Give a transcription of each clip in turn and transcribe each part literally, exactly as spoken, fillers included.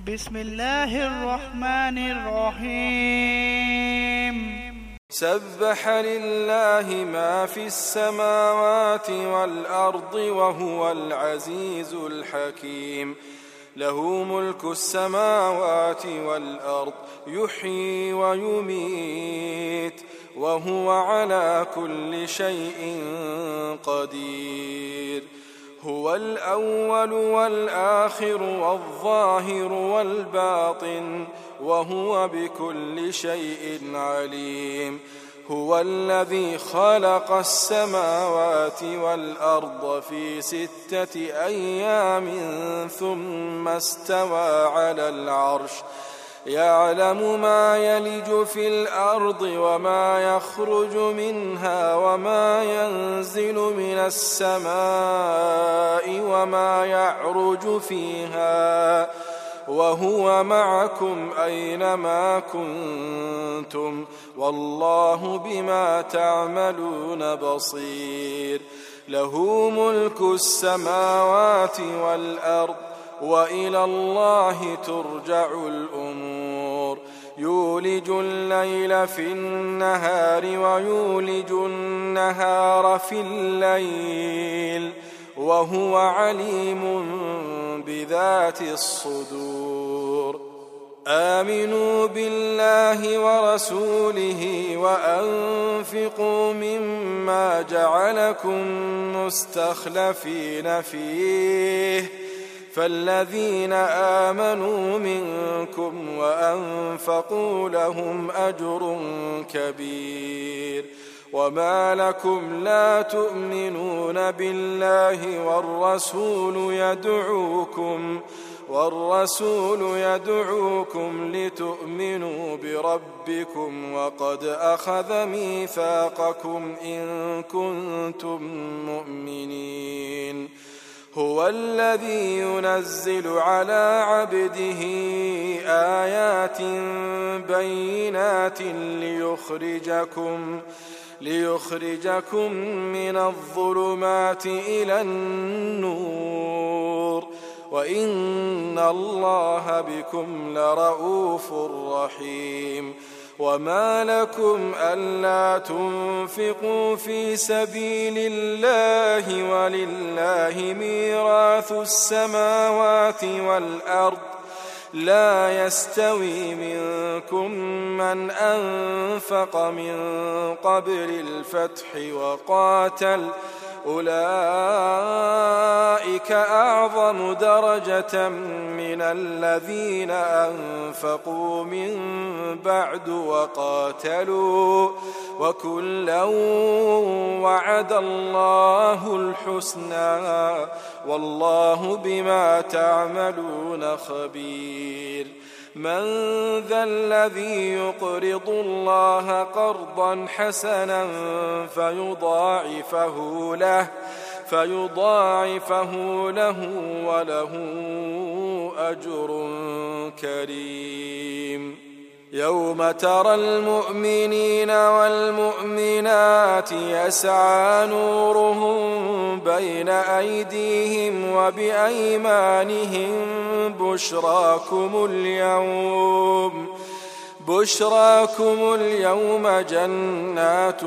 بسم الله الرحمن الرحيم. سبح لله ما في السماوات والأرض وهو العزيز الحكيم. له ملك السماوات والأرض يحيي ويميت وهو على كل شيء قدير. هو الأول والآخر والظاهر والباطن وهو بكل شيء عليم. هو الذي خلق السماوات والأرض في ستة أيام ثم استوى على العرش يعلم ما يلج في الأرض وما يخرج منها وما ينزل من السماء وما يعرج فيها وهو معكم أينما كنتم والله بما تعملون بصير. له ملك السماوات والأرض وإلى الله ترجع الأمور. يولج الليل في النهار ويولج النهار في الليل وهو عليم بذات الصدور. آمنوا بالله ورسوله وأنفقوا مما جعلكم مستخلفين فيه فالذين آمنوا منكم وأنفقوا لهم أجر كبير. وما لكم لا تؤمنون بالله والرسول يدعوكم والرسول يدعوكم لتؤمنوا بربكم وقد أخذ ميثاقكم إن كنتم مؤمنين. هو الذي ينزل على عبده آيات بينات ليخرجكم ليخرجكم من الظلمات إلى النور وإن الله بكم لرؤوف رحيم. وما لكم ألا تنفقوا في سبيل الله ولله ميراث السماوات والأرض لا يستوي منكم من أنفق من قبل الفتح وقاتل أولئك أعظم درجة من الذين أنفقوا من بعد وقاتلوا وكلا وعد الله الحسنى والله بما تعملون خبير. من ذا الذي يقرض الله قرضا حسنا فيضاعفه له فيضاعفه له وله أجر كريم. يوم ترى المؤمنين والمؤمنات يسعى نورهم بين أيديهم وبأيمانهم بشراكم اليوم بشراكم اليوم جنات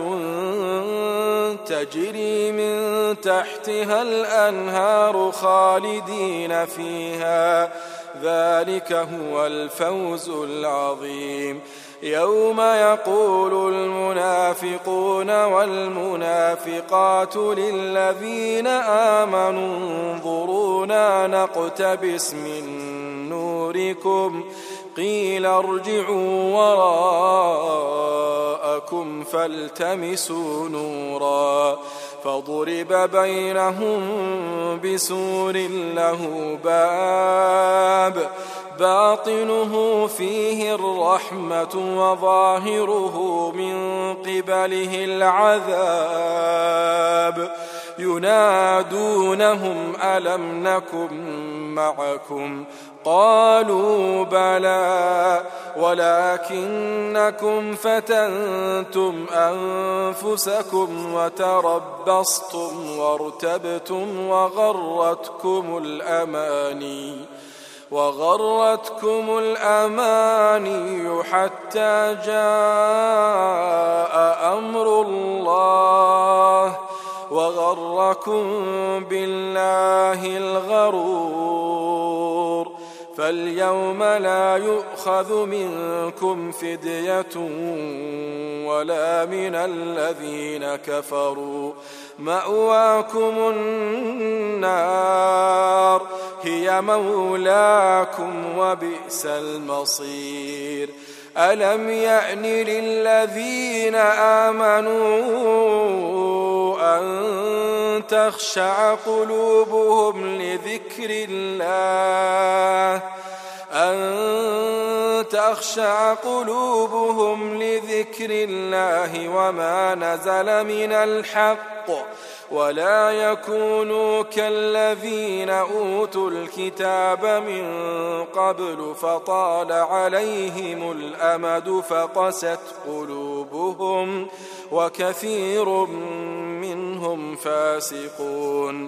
تجري من تحتها الأنهار خالدين فيها ذلك هو الفوز العظيم. يوم يقول المنافقون والمنافقات للذين آمنوا انظرونا نقتبس من نوركم قيل ارجعوا وراءكم فالتمسوا نورا فضرب بينهم بسور له باب باطنه فيه الرحمة وظاهره من قبله العذاب. ينادونهم ألم نكن معكم قالوا بلى ولكنكم فتنتم أنفسكم وتربصتم وارتبتم وغرتكم الأماني وغرتكم الأماني حتى جاء أمر الله وغركم بالله الغرور فاليوم لا يؤخذ منكم فدية ولا من الذين كفروا مأواكم النار هي مولاكم وبئس المصير ألم يأن للذين آمنوا أن تخشع قلوبهم لذكر الله أن تخشع قلوبهم لذكر الله وما نزل من الحق ولا يكونوا كالذين أوتوا الكتاب من قبل فطال عليهم الأمد فقست قلوبهم وكثير منهم فاسقون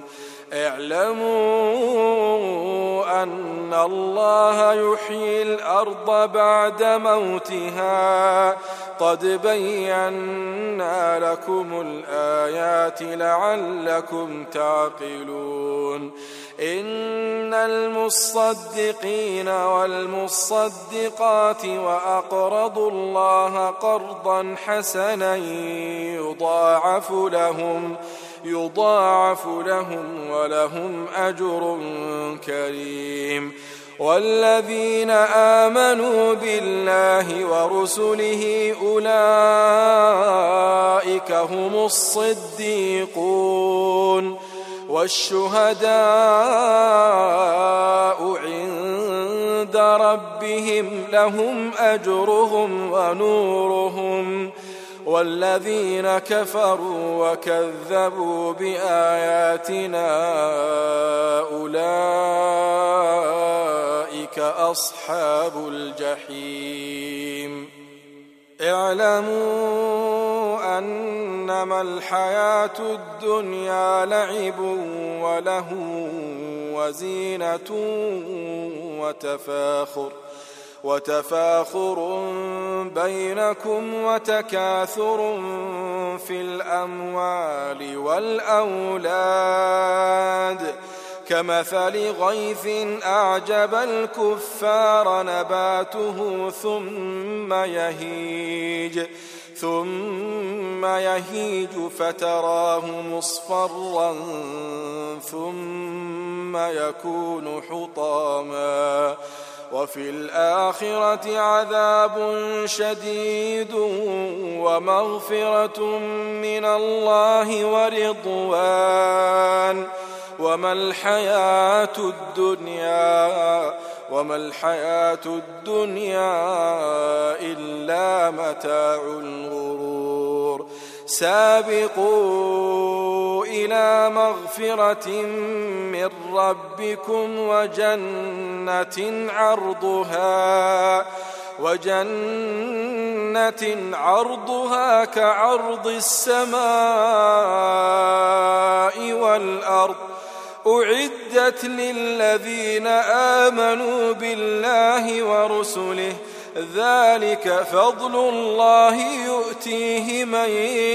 اعلموا أن الله يحيي الأرض بعد موتها قد بينا لكم الآيات لعلكم تعقلون إن المصدقين والمصدقات وأقرضوا الله قرضا حسنا يضاعف لهم يضاعف لهم ولهم أجر كريم والذين آمنوا بالله ورسله أولئك هم الصديقون والشهداء عند ربهم لهم أجرهم ونورهم والذين كفروا وكذبوا بآياتنا أولئك أصحاب الجحيم اعلموا أنما الحياة الدنيا لعب وله وزينة وتفاخر وتفاخر بينكم وتكاثر في الأموال والأولاد كمثل غيث أعجب الكفار نباته ثم يهيج ثم يهيج فتراه مصفرا ثم يكون حطاما وفي الآخرة عذاب شديد ومغفرة من الله ورضوان وما الحياة الدنيا وما الحياة الدنيا إلا متاع الغرور سابقوا إلى مغفرة من ربكم وجنة عرضها وجنة عرضها كعرض السماء والأرض أعدت للذين آمنوا بالله ورسله ذلك فضل الله يؤتيه من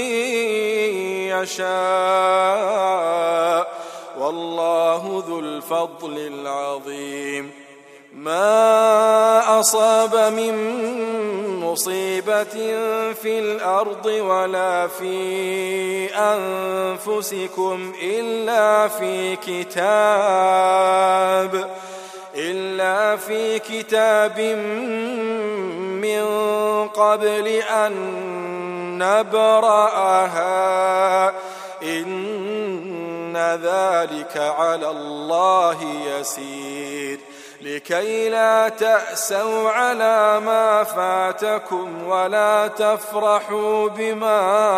يشاء والله ذو الفضل العظيم ما أصاب من مصيبة في الأرض ولا في أنفسكم إلا في كتاب إلا في كتاب من قبل أن نبرأها إن ذلك على الله يسير لكي لا تأسوا على ما فاتكم ولا تفرحوا بما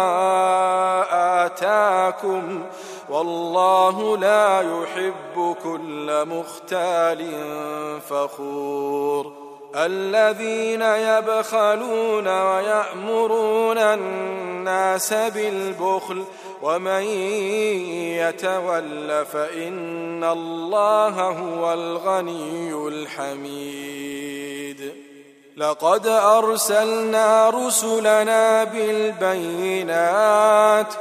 آتاكم والله لا يحب كل مختال فخور الذين يبخلون ويأمرون الناس بالبخل ومن يتول فإن الله هو الغني الحميد. لقد أرسلنا رسلنا بالبينات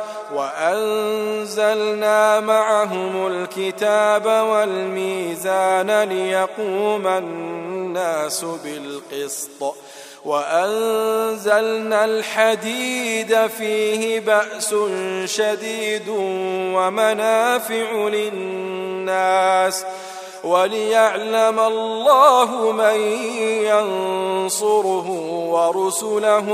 وأنزلنا معهم الكتاب والميزان ليقوم الناس بالقسط وأنزلنا الحديد فيه بأس شديد ومنافع للناس وليعلم الله من ينصره ورسله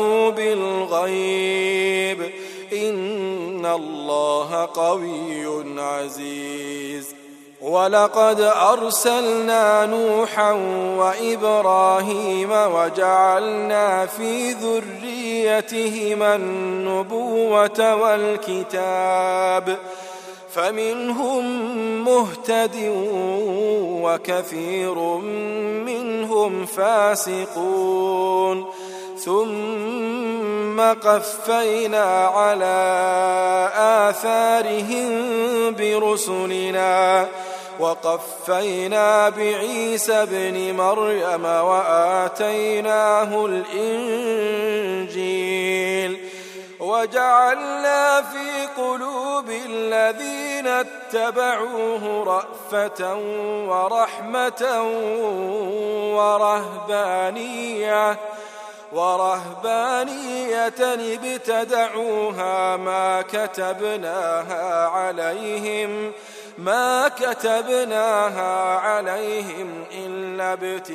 بالغيب إن الله قوي عزيز. ولقد أرسلنا نوحا وإبراهيم وجعلنا في ذريتهما النبوة والكتاب فمنهم مهتد وكثير منهم فاسقون ثم قفينا على آثارهم برسلنا وقفينا بعيسى ابن مريم وآتيناه الإنجيل وجعلنا في قلوب الذين اتبعوه رأفة ورحمة ورهبانية ورهبانية ابتدعوها ما كتبناها عليهم ما كتبناها عليهم إلا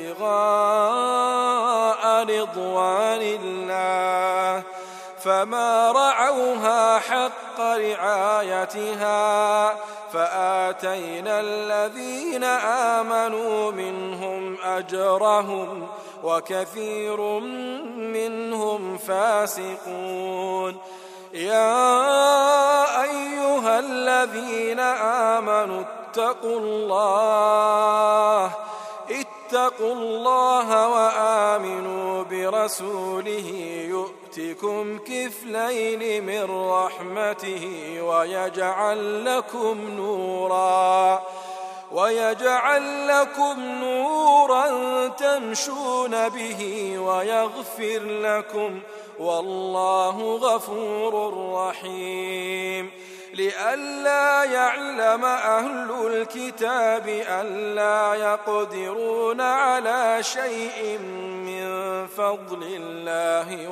ابتغاء رضوان الله فما رعوها حق رعايتها فآتينا الذين آمنوا منهم أجرهم وكثير منهم فاسقون. يا أيها الذين آمنوا اتقوا الله اتقوا الله وآمنوا برسوله يؤتكم كفلين من رحمته ويجعل لكم نورا ويجعل لكم نورا تمشون به ويغفر لكم والله غفور رحيم. لئلا يعلم أهل الكتاب ألا يقدرون على شيء من فضل الله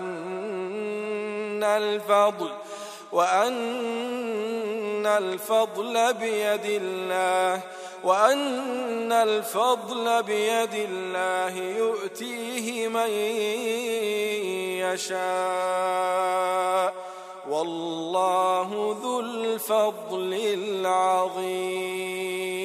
وأن الفضل وأن الفضل بيد الله وأن الفضل بيد الله يؤتيه من يشاء والله ذو الفضل العظيم.